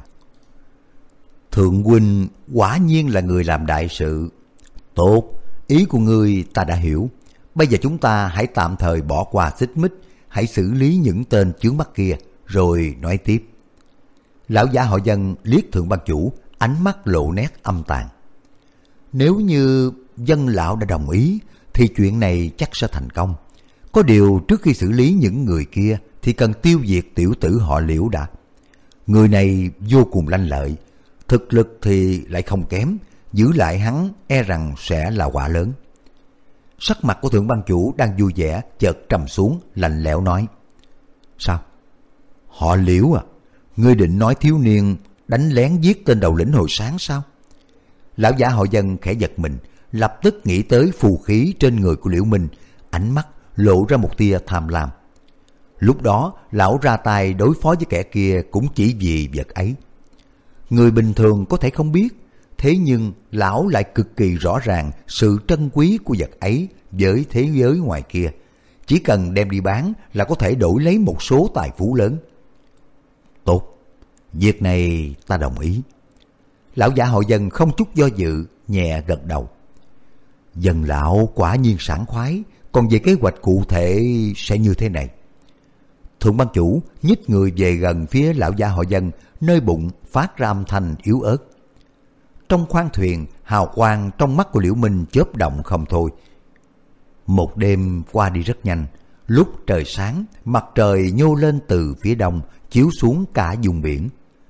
Thượng huynh quả nhiên là người làm đại sự. Tốt, ý của ngươi ta đã hiểu. Bây giờ chúng ta hãy tạm thời bỏ qua xích mích, hãy xử lý những tên chướng mắt kia, rồi nói tiếp. Lão giả họ Dân liếc thượng ban chủ, ánh mắt lộ nét âm tàn. Nếu như Dân lão đã đồng ý, thì chuyện này chắc sẽ thành công. Có điều trước khi xử lý những người kia, thì cần tiêu diệt tiểu tử họ Liễu đã. Người này vô cùng lanh lợi, thực lực thì lại không kém, giữ lại hắn e rằng sẽ là quả lớn. Sắc mặt của thượng ban chủ đang vui vẻ chợt trầm xuống, lạnh lẽo nói: Sao? Họ Liễu à? Ngươi định nói thiếu niên đánh lén giết tên đầu lĩnh hồi sáng sao? Lão giả họ Dân khẽ giật mình, lập tức nghĩ tới phù khí trên người của Liễu Minh, ánh mắt lộ ra một tia tham lam. Lúc đó lão ra tay đối phó với kẻ kia cũng chỉ vì vật ấy. Người bình thường có thể không biết, thế nhưng lão lại cực kỳ rõ ràng sự trân quý của vật ấy với thế giới ngoài kia. Chỉ cần đem đi bán là có thể đổi lấy một số tài phú lớn. Tốt, việc này ta đồng ý. Lão giả họ Dân không chút do dự, nhẹ gật đầu. Dân lão quả nhiên sảng khoái, còn về kế hoạch cụ thể sẽ như thế này. Thượng ban chủ nhích người về gần phía lão giả họ Dân, nơi bụng phát ra âm thanh yếu ớt. Trong khoang thuyền, hào quang trong mắt của Liễu Minh chớp động không thôi. Một đêm qua đi rất nhanh, lúc trời sáng, mặt trời nhô lên từ phía đông, chiếu xuống cả vùng biển.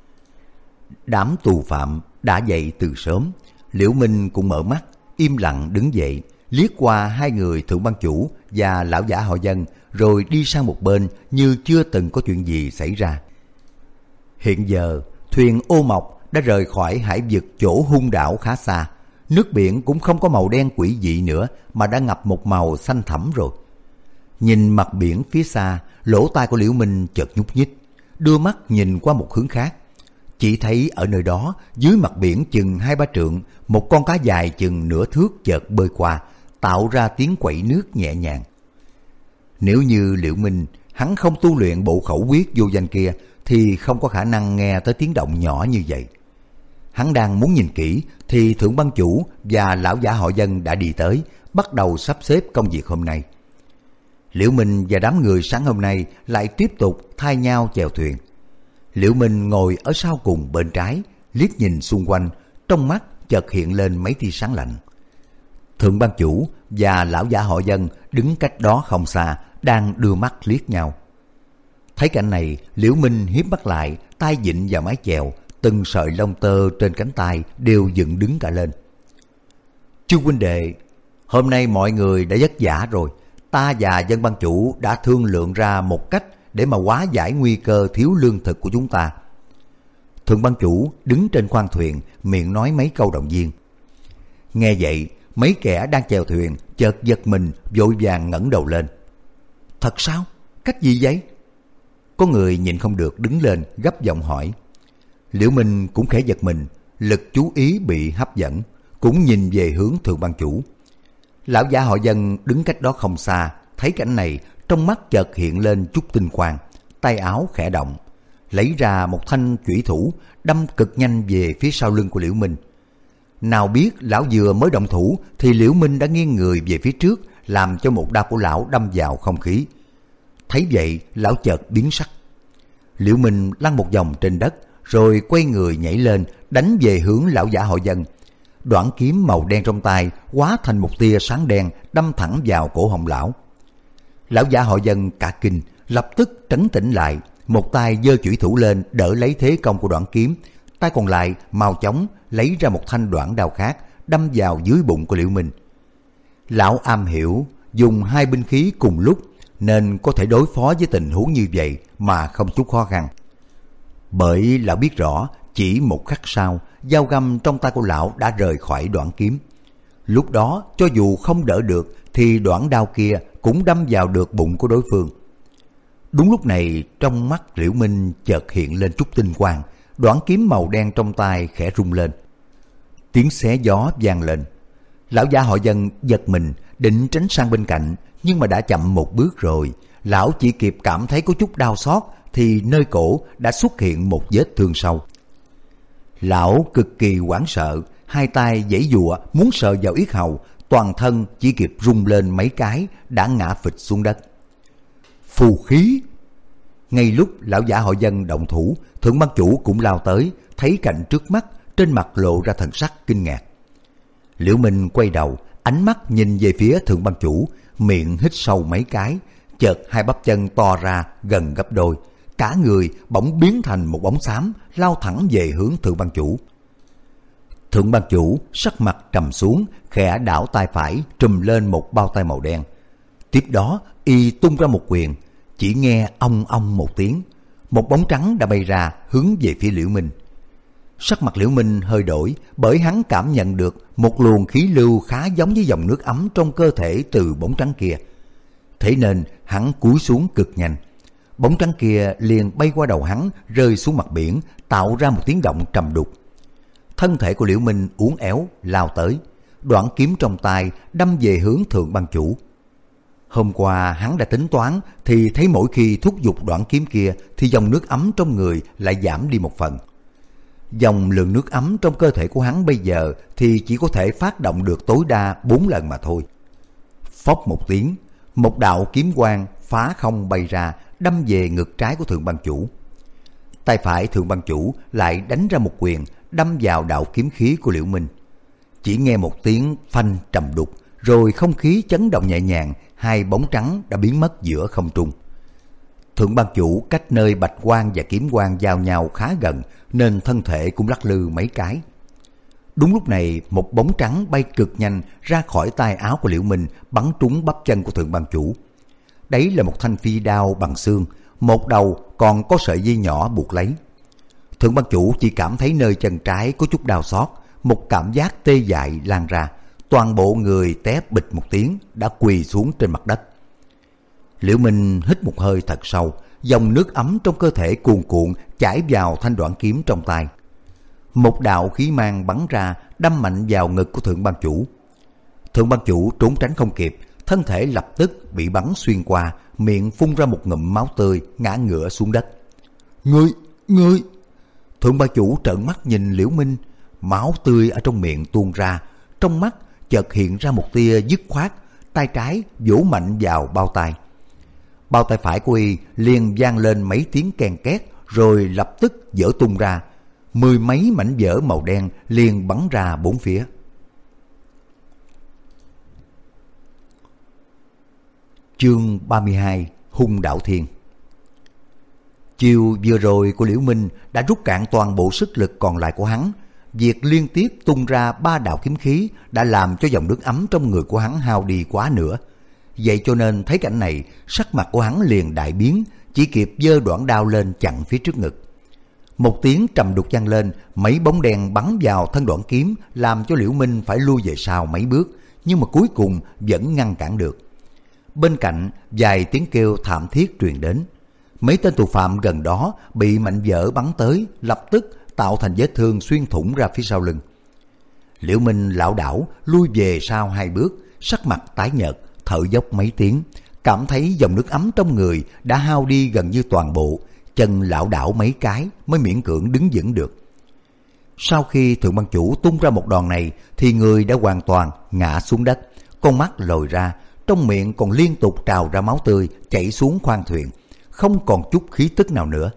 Đám tù phạm đã dậy từ sớm, Liễu Minh cũng mở mắt, im lặng đứng dậy, liếc qua hai người thượng ban chủ và lão giả họ Dân, rồi đi sang một bên như chưa từng có chuyện gì xảy ra. Hiện giờ, thuyền Ô Mộc đã rời khỏi hải vực chỗ hung đảo khá xa. Nước biển cũng không có màu đen quỷ dị nữa mà đã ngập một màu xanh thẳm rồi. Nhìn mặt biển phía xa, lỗ tai của Liễu Minh chợt nhúc nhích, đưa mắt nhìn qua một hướng khác. Chỉ thấy ở nơi đó, dưới mặt biển chừng 2-3 trượng, một con cá dài chừng nửa thước chợt bơi qua, tạo ra tiếng quậy nước nhẹ nhàng. Nếu như Liễu Minh hắn không tu luyện bộ khẩu quyết vô danh kia thì không có khả năng nghe tới tiếng động nhỏ như vậy. Hắn đang muốn nhìn kỹ thì thượng ban chủ và lão giả họ Dân đã đi tới, bắt đầu sắp xếp công việc hôm nay. Liễu Minh và đám người sáng hôm nay lại tiếp tục thay nhau chèo thuyền. Liễu Minh ngồi ở sau cùng bên trái, liếc nhìn xung quanh, trong mắt chợt hiện lên mấy tia sáng lạnh. Thượng ban chủ và lão giả họ Dân đứng cách đó không xa, đang đưa mắt liếc nhau. Thấy cảnh này, Liễu Minh hiếp mắt lại, tay vịn vào mái chèo, từng sợi lông tơ trên cánh tay đều dựng đứng cả lên. Chư huynh đệ, hôm nay mọi người đã vất vả rồi. Ta và Dân ban chủ đã thương lượng ra một cách để mà hóa giải nguy cơ thiếu lương thực của chúng ta. Thượng ban chủ đứng trên khoang thuyền, miệng nói mấy câu động viên. Nghe vậy, mấy kẻ đang chèo thuyền chợt giật mình, vội vàng ngẩng đầu lên. Thật sao? Cách gì vậy? Có người nhìn không được đứng lên gấp giọng hỏi. Liễu Minh cũng khẽ giật mình, lực chú ý bị hấp dẫn, cũng nhìn về hướng thượng ban chủ. Lão giả họ Dân đứng cách đó không xa, thấy cảnh này, trong mắt chợt hiện lên chút tinh quang, tay áo khẽ động, lấy ra một thanh chủy thủ, đâm cực nhanh về phía sau lưng của Liễu Minh. Nào biết lão vừa mới động thủ thì Liễu Minh đã nghiêng người về phía trước, làm cho một đao của lão đâm vào không khí. Thấy vậy, lão chợt biến sắc. Liễu Minh lăn một vòng trên đất, rồi quay người nhảy lên, đánh về hướng lão giả họ Dân. Đoạn kiếm màu đen trong tay hóa thành một tia sáng đen, đâm thẳng vào cổ họng lão. Lão giả họ Dân cả kinh, lập tức trấn tĩnh lại, một tay giơ chủy thủ lên đỡ lấy thế công của đoạn kiếm, tay còn lại mau chóng lấy ra một thanh đoạn đao khác, đâm vào dưới bụng của Liễu Minh. Lão am hiểu dùng hai binh khí cùng lúc, nên có thể đối phó với tình huống như vậy mà không chút khó khăn. Bởi lão biết rõ, chỉ một khắc sau, dao găm trong tay của lão đã rời khỏi đoạn kiếm. Lúc đó, cho dù không đỡ được, thì đoạn đao kia cũng đâm vào được bụng của đối phương. Đúng lúc này, trong mắt Liễu Minh chợt hiện lên chút tinh quang, đoạn kiếm màu đen trong tay khẽ rung lên. Tiếng xé gió vang lên. Lão giả họ Dân giật mình, định tránh sang bên cạnh, nhưng mà đã chậm một bước rồi. Lão chỉ kịp cảm thấy có chút đau xót, thì nơi cổ đã xuất hiện một vết thương sâu. Lão cực kỳ hoảng sợ, hai tay giãy giụa muốn sờ vào yết hầu, toàn thân chỉ kịp rung lên mấy cái đã ngã phịch xuống đất. Phù khí! Ngay lúc lão giả họ Dân động thủ, thượng ban chủ cũng lao tới, thấy cảnh trước mắt, trên mặt lộ ra thần sắc kinh ngạc. Liễu Minh quay đầu, ánh mắt nhìn về phía thượng ban chủ, miệng hít sâu mấy cái, chợt hai bắp chân to ra gần gấp đôi, cả người bỗng biến thành một bóng xám, lao thẳng về hướng thượng ban chủ. Thượng ban chủ sắc mặt trầm xuống, khẽ đảo tay phải trùm lên một bao tay màu đen. Tiếp đó y tung ra một quyền, chỉ nghe ong ong một tiếng, một bóng trắng đã bay ra hướng về phía Liễu Minh. Sắc mặt Liễu Minh hơi đổi, bởi hắn cảm nhận được một luồng khí lưu khá giống với dòng nước ấm trong cơ thể từ bóng trắng kia. Thế nên hắn cúi xuống cực nhanh. Bóng trắng kia liền bay qua đầu hắn, rơi xuống mặt biển, tạo ra một tiếng động trầm đục. Thân thể của Liễu Minh uốn éo lao tới, đoạn kiếm trong tay đâm về hướng Thượng Bang Chủ. Hôm qua hắn đã tính toán, thì thấy mỗi khi thúc giục đoạn kiếm kia thì dòng nước ấm trong người lại giảm đi một phần. Dòng lượng nước ấm trong cơ thể của hắn bây giờ thì chỉ có thể phát động được tối đa 4 lần mà thôi. Phốc một tiếng, một đạo kiếm quang phá không bay ra, đâm về ngực trái của Thượng Bang Chủ. Tay phải Thượng Bang Chủ lại đánh ra một quyền, đâm vào đạo kiếm khí của Liễu Minh. Chỉ nghe một tiếng phanh trầm đục, rồi không khí chấn động nhẹ nhàng, hai bóng trắng đã biến mất giữa không trung. Thượng Bang Chủ cách nơi bạch quang và kiếm quang giao nhau khá gần, nên thân thể cũng lắc lư mấy cái. Đúng lúc này, một bóng trắng bay cực nhanh ra khỏi tay áo của Liễu Minh, bắn trúng bắp chân của Thượng Bang Chủ. Đấy là một thanh phi đao bằng xương, một đầu còn có sợi dây nhỏ buộc lấy. Thượng Bang Chủ chỉ cảm thấy nơi chân trái có chút đau xót, một cảm giác tê dại lan ra, toàn bộ người té bịch một tiếng, đã quỳ xuống trên mặt đất. Liễu Minh hít một hơi thật sâu, dòng nước ấm trong cơ thể cuồn cuộn chảy vào thanh đoạn kiếm trong tay. Một đạo khí mang bắn ra, đâm mạnh vào ngực của Thượng Bang Chủ. Thượng Bang Chủ trốn tránh không kịp, thân thể lập tức bị bắn xuyên qua, miệng phun ra một ngụm máu tươi, ngã ngửa xuống đất. Ngươi! Thượng Bang Chủ trợn mắt nhìn Liễu Minh, máu tươi ở trong miệng tuôn ra, trong mắt chợt hiện ra một tia dứt khoát, tay trái vỗ mạnh vào bao tay. Bao tay phải của y liền vang lên mấy tiếng ken két, rồi lập tức vỡ tung ra, mười mấy mảnh vỡ màu đen liền bắn ra bốn phía. Chương 32: Hung Đạo Thiên. Chiều vừa rồi của Liễu Minh đã rút cạn toàn bộ sức lực còn lại của hắn. Việc liên tiếp tung ra 3 đạo kiếm khí đã làm cho dòng nước ấm trong người của hắn hao đi quá nữa. Vậy cho nên thấy cảnh này, sắc mặt của hắn liền đại biến, chỉ kịp giơ đoạn đao lên chặn phía trước ngực. Một tiếng trầm đục vang lên, mấy bóng đèn bắn vào thân đoạn kiếm, làm cho Liễu Minh phải lui về sau mấy bước, nhưng mà cuối cùng vẫn ngăn cản được. Bên cạnh, vài tiếng kêu thảm thiết truyền đến. Mấy tên tù phạm gần đó bị mảnh vỡ bắn tới, lập tức tạo thành vết thương xuyên thủng ra phía sau lưng. Liễu Minh lảo đảo lui về sau 2 bước, sắc mặt tái nhợt, thở dốc mấy tiếng, cảm thấy dòng nước ấm trong người đã hao đi gần như toàn bộ, chân lảo đảo mấy cái mới miễn cưỡng đứng vững được. Sau khi Thượng Bang Chủ tung ra một đòn này thì người đã hoàn toàn ngã xuống đất, con mắt lồi ra, trong miệng còn liên tục trào ra máu tươi chảy xuống khoang thuyền, không còn chút khí tức nào nữa.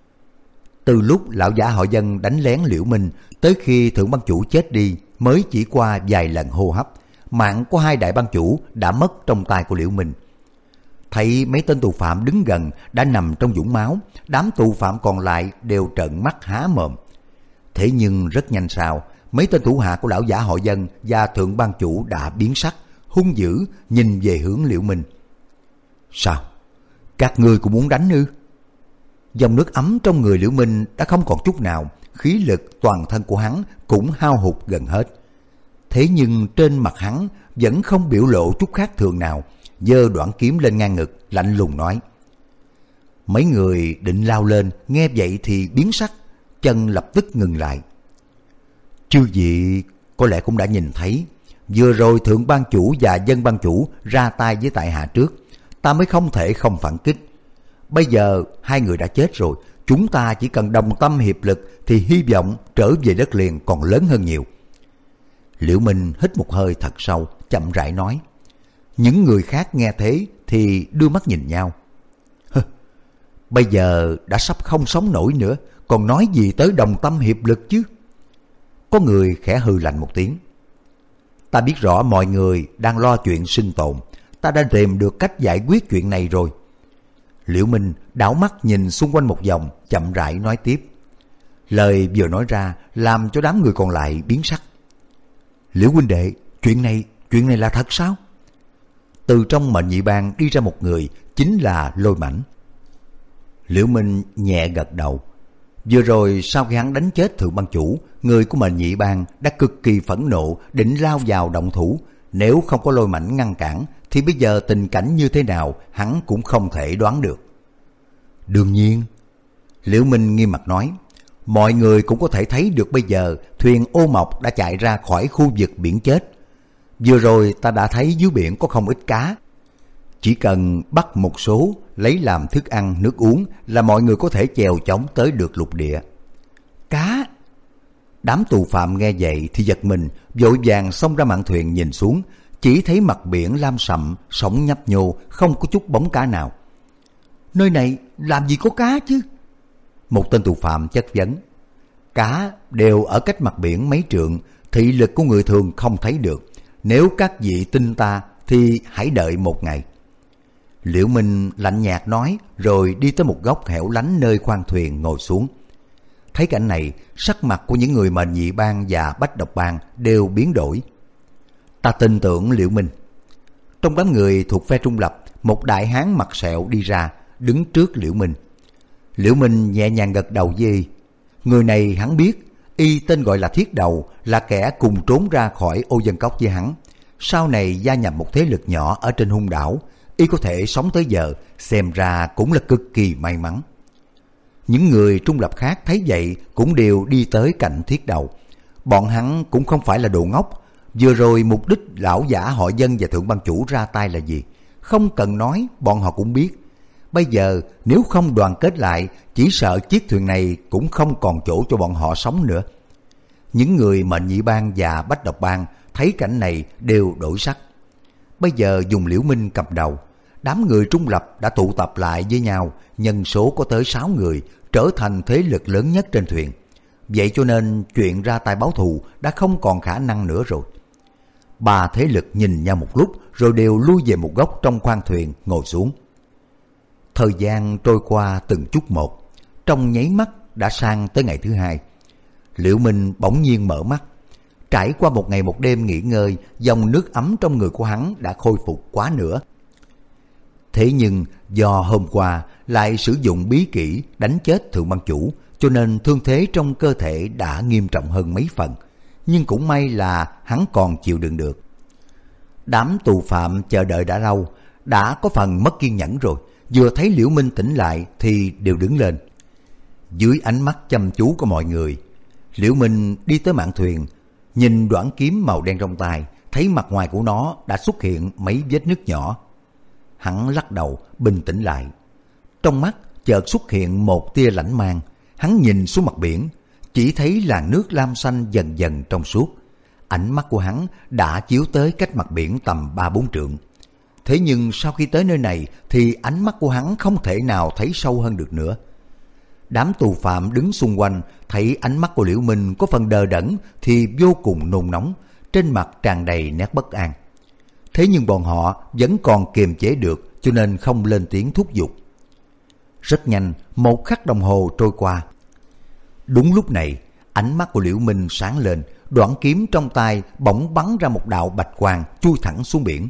Từ lúc lão giả họ Dân đánh lén Liễu Minh tới khi Thượng Bang Chủ chết đi mới chỉ qua vài lần hô hấp, mạng của 2 đại bang chủ đã mất trong tay của Liễu Minh. Thấy mấy tên tù phạm đứng gần đã nằm trong vũng máu, đám tù phạm còn lại đều trợn mắt há mồm. Thế nhưng rất nhanh sau, mấy tên thủ hạ của lão giả họ Dân và Thượng Bang Chủ đã biến sắc, hung dữ nhìn về hướng Liễu Minh. Sao? Các ngươi cũng muốn đánh ư? Dòng nước ấm trong người Liễu Minh đã không còn chút nào, khí lực toàn thân của hắn cũng hao hụt gần hết. Thế nhưng trên mặt hắn vẫn không biểu lộ chút khác thường nào, giơ đoạn kiếm lên ngang ngực, lạnh lùng nói. Mấy người định lao lên, nghe vậy thì biến sắc, chân lập tức ngừng lại. Chư vị có lẽ cũng đã nhìn thấy, vừa rồi Thượng Bang Chủ và Dân Bang Chủ ra tay với tại hạ trước, ta mới không thể không phản kích. Bây giờ 2 người đã chết rồi, chúng ta chỉ cần đồng tâm hiệp lực thì hy vọng trở về đất liền còn lớn hơn nhiều. Liễu Minh hít một hơi thật sâu, chậm rãi nói. Những người khác nghe thế thì đưa mắt nhìn nhau. Bây giờ đã sắp không sống nổi nữa, còn nói gì tới đồng tâm hiệp lực chứ? Có người khẽ hừ lạnh một tiếng. Ta biết rõ mọi người đang lo chuyện sinh tồn, ta đã tìm được cách giải quyết chuyện này rồi. Liễu Minh đảo mắt nhìn xung quanh một vòng, chậm rãi nói tiếp. Lời vừa nói ra làm cho đám người còn lại biến sắc. Liễu huynh đệ, chuyện này là thật sao? Từ trong Mệnh Nhị Bang đi ra một người, chính là Lôi Mãnh. Liễu Minh nhẹ gật đầu. Vừa rồi sau khi hắn đánh chết thượng bang chủ, người của Mệnh Nhị Bang đã cực kỳ phẫn nộ, định lao vào động thủ. Nếu không có Lôi Mãnh ngăn cản thì bây giờ tình cảnh như thế nào hắn cũng không thể đoán được. Đương nhiên, Liễu Minh nghiêm mặt nói, mọi người cũng có thể thấy được bây giờ thuyền Ô Mộc đã chạy ra khỏi khu vực biển chết. Vừa rồi ta đã thấy dưới biển có không ít cá. Chỉ cần bắt một số lấy làm thức ăn nước uống là mọi người có thể chèo chóng tới được lục địa. Cá! Đám tù phạm nghe vậy thì giật mình, vội vàng xông ra mạn thuyền nhìn xuống, chỉ thấy mặt biển lam sậm, sóng nhấp nhô, không có chút bóng cá nào. Nơi này làm gì có cá chứ? Một tên tù phạm chất vấn. Cá đều ở cách mặt biển mấy trượng, thị lực của người thường không thấy được. Nếu các vị tin ta thì hãy đợi một ngày. Liễu Minh lạnh nhạt nói, rồi đi tới một góc hẻo lánh nơi khoang thuyền ngồi xuống. Thấy cảnh này, sắc mặt của những người Mệnh Nhị Bang và Bách Độc Bang đều biến đổi. Ta tin tưởng Liễu Minh. Trong đám người thuộc phe trung lập, một đại hán mặt sẹo đi ra, đứng trước Liễu Minh. Liễu Minh nhẹ nhàng gật đầu với y. Người này hắn biết, y tên gọi là Thiết Đầu, là kẻ cùng trốn ra khỏi Ô Dân Cốc với hắn. Sau này gia nhập một thế lực nhỏ ở trên Hung Đảo, y có thể sống tới giờ, xem ra cũng là cực kỳ may mắn. Những người trung lập khác thấy vậy cũng đều đi tới cạnh Thiết Đầu. Bọn hắn cũng không phải là đồ ngốc. Vừa rồi mục đích lão giả họ Dân và thượng bang chủ ra tay là gì? Không cần nói, bọn họ cũng biết. Bây giờ nếu không đoàn kết lại, chỉ sợ chiếc thuyền này cũng không còn chỗ cho bọn họ sống nữa. Những người Mệnh Nhị Bang và Bách Độc Bang thấy cảnh này đều đổi sắc. Bây giờ dùng Liễu Minh cầm đầu, đám người trung lập đã tụ tập lại với nhau, nhân số có tới 6 người, trở thành thế lực lớn nhất trên thuyền. Vậy cho nên chuyện ra tay báo thù đã không còn khả năng nữa rồi. Ba thế lực nhìn nhau một lúc rồi đều lui về một góc trong khoang thuyền ngồi xuống. Thời gian trôi qua từng chút một, trong nháy mắt đã sang tới ngày thứ hai. Liễu Minh bỗng nhiên mở mắt. Trải qua một ngày một đêm nghỉ ngơi, dòng nước ấm trong người của hắn đã khôi phục quá nửa. Thế nhưng do hôm qua lại sử dụng bí kỹ đánh chết thượng bang chủ, cho nên thương thế trong cơ thể đã nghiêm trọng hơn mấy phần. Nhưng cũng may là hắn còn chịu đựng được. Đám tù phạm chờ đợi đã lâu, đã có phần mất kiên nhẫn rồi. Vừa thấy Liễu Minh tỉnh lại thì đều đứng lên. Dưới ánh mắt chăm chú của mọi người, Liễu Minh đi tới mạn thuyền, nhìn đoạn kiếm màu đen trong tay, thấy mặt ngoài của nó đã xuất hiện mấy vết nứt nhỏ. Hắn lắc đầu, bình tĩnh lại. Trong mắt chợt xuất hiện một tia lãnh mang. Hắn nhìn xuống mặt biển, chỉ thấy làn nước lam xanh dần dần trong suốt. Ánh mắt của hắn đã chiếu tới cách mặt biển tầm 3-4 trượng. Thế nhưng sau khi tới nơi này thì ánh mắt của hắn không thể nào thấy sâu hơn được nữa. Đám tù phạm đứng xung quanh thấy ánh mắt của Liễu Minh có phần đờ đẫn thì vô cùng nôn nóng, trên mặt tràn đầy nét bất an. Thế nhưng bọn họ vẫn còn kiềm chế được, cho nên không lên tiếng thúc giục. Rất nhanh, 1 khắc đồng hồ trôi qua. Đúng lúc này, ánh mắt của Liễu Minh sáng lên, đoạn kiếm trong tay bỗng bắn ra một đạo bạch quang chui thẳng xuống biển.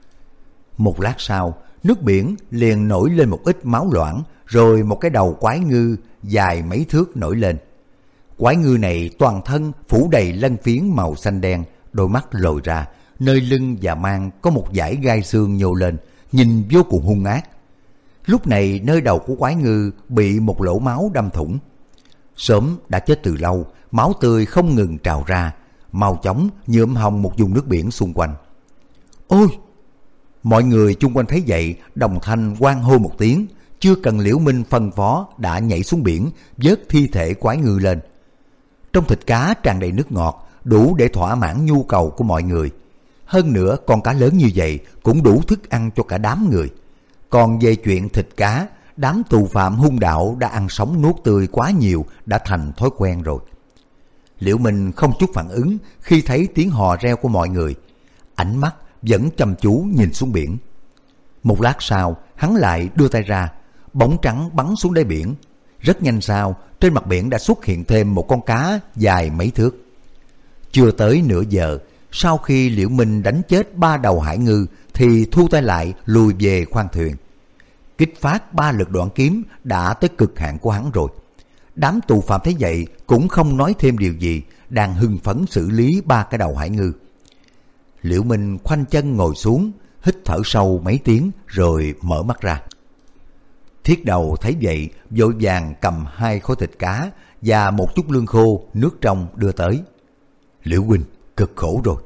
Một lát sau, nước biển liền nổi lên một ít máu loãng, rồi một cái đầu quái ngư dài mấy thước nổi lên. Quái ngư này toàn thân phủ đầy lân phiến màu xanh đen, đôi mắt lồi ra, nơi lưng và mang có một dải gai xương nhô lên, nhìn vô cùng hung ác. Lúc này nơi đầu của quái ngư bị một lỗ máu đâm thủng. Sớm đã chết từ lâu, máu tươi không ngừng trào ra, mau chóng nhuộm hồng một vùng nước biển xung quanh. Ôi! Mọi người chung quanh thấy vậy, đồng thanh hoan hô một tiếng, chưa cần Liễu Minh phân phó đã nhảy xuống biển, vớt thi thể quái ngư lên. Trong thịt cá tràn đầy nước ngọt, đủ để thỏa mãn nhu cầu của mọi người. Hơn nữa con cá lớn như vậy cũng đủ thức ăn cho cả đám người. Còn về chuyện thịt cá, đám tù phạm hung đạo đã ăn sống nuốt tươi quá nhiều, đã thành thói quen rồi. Liễu Minh không chút phản ứng khi thấy tiếng hò reo của mọi người, ánh mắt vẫn chăm chú nhìn xuống biển. Một lát sau, hắn lại đưa tay ra, bóng trắng bắn xuống đáy biển. Rất nhanh sau, trên mặt biển đã xuất hiện thêm một con cá dài mấy thước. Chưa tới nửa giờ, sau khi Liễu Minh đánh chết 3 đầu hải ngư thì thu tay lại lùi về khoang thuyền. Kích phát 3 lực đoạn kiếm đã tới cực hạn của hắn rồi. Đám tù phạm thấy vậy cũng không nói thêm điều gì, đang hưng phấn xử lý 3 cái đầu hải ngư. Liễu Minh khoanh chân ngồi xuống, hít thở sâu mấy tiếng rồi mở mắt ra. Thiết Đầu thấy vậy vội vàng cầm 2 khối thịt cá và một chút lương khô nước trong đưa tới. Liễu huynh cực khổ rồi.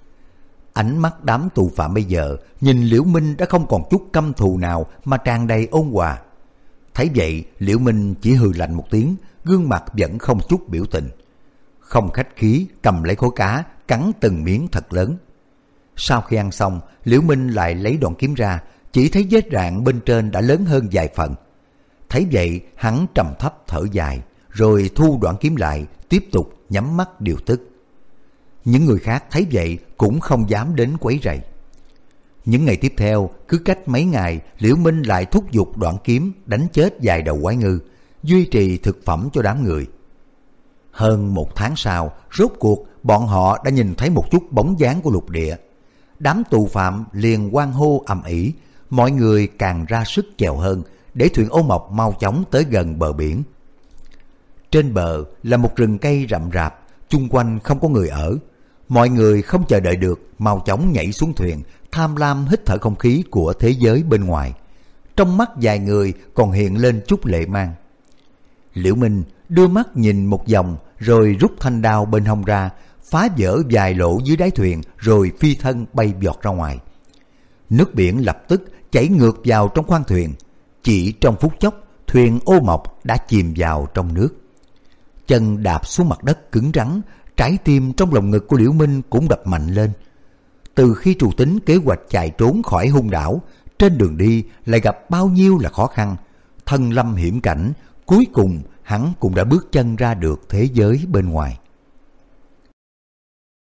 Ánh mắt đám tù phạm bây giờ nhìn Liễu Minh đã không còn chút căm thù nào mà tràn đầy ôn hòa. Thấy vậy Liễu Minh chỉ hừ lạnh một tiếng, gương mặt vẫn không chút biểu tình. Không khách khí cầm lấy khối cá, cắn từng miếng thật lớn. Sau khi ăn xong, Liễu Minh lại lấy đoạn kiếm ra, chỉ thấy vết rạn bên trên đã lớn hơn vài phần. Thấy vậy hắn trầm thấp thở dài, rồi thu đoạn kiếm lại, tiếp tục nhắm mắt điều tức. Những người khác thấy vậy cũng không dám đến quấy rầy. Những ngày tiếp theo, cứ cách mấy ngày, Liễu Minh lại thúc giục đoạn kiếm đánh chết vài đầu quái ngư, duy trì thực phẩm cho đám người. Hơn 1 tháng sau, rốt cuộc bọn họ đã nhìn thấy một chút bóng dáng của lục địa. Đám tù phạm liền hoan hô ầm ĩ, mọi người càng ra sức chèo hơn để thuyền Ô Mộc mau chóng tới gần bờ biển. Trên bờ là một rừng cây rậm rạp, chung quanh không có người ở. Mọi người không chờ đợi được, mau chóng nhảy xuống thuyền, tham lam hít thở không khí của thế giới bên ngoài. Trong mắt vài người còn hiện lên chút lệ mang. Liễu Minh đưa mắt nhìn một vòng rồi rút thanh đao bên hông ra, phá vỡ vài lỗ dưới đáy thuyền rồi phi thân bay vọt ra ngoài. Nước biển lập tức chảy ngược vào trong khoang thuyền. Chỉ trong phút chốc, thuyền Ô Mộc đã chìm vào trong nước. Chân đạp xuống mặt đất cứng rắn, trái tim trong lồng ngực của Liễu Minh cũng đập mạnh lên. Từ khi trù tính kế hoạch chạy trốn khỏi hung đảo, trên đường đi lại gặp bao nhiêu là khó khăn, thân lâm hiểm cảnh, cuối cùng hắn cũng đã bước chân ra được thế giới bên ngoài.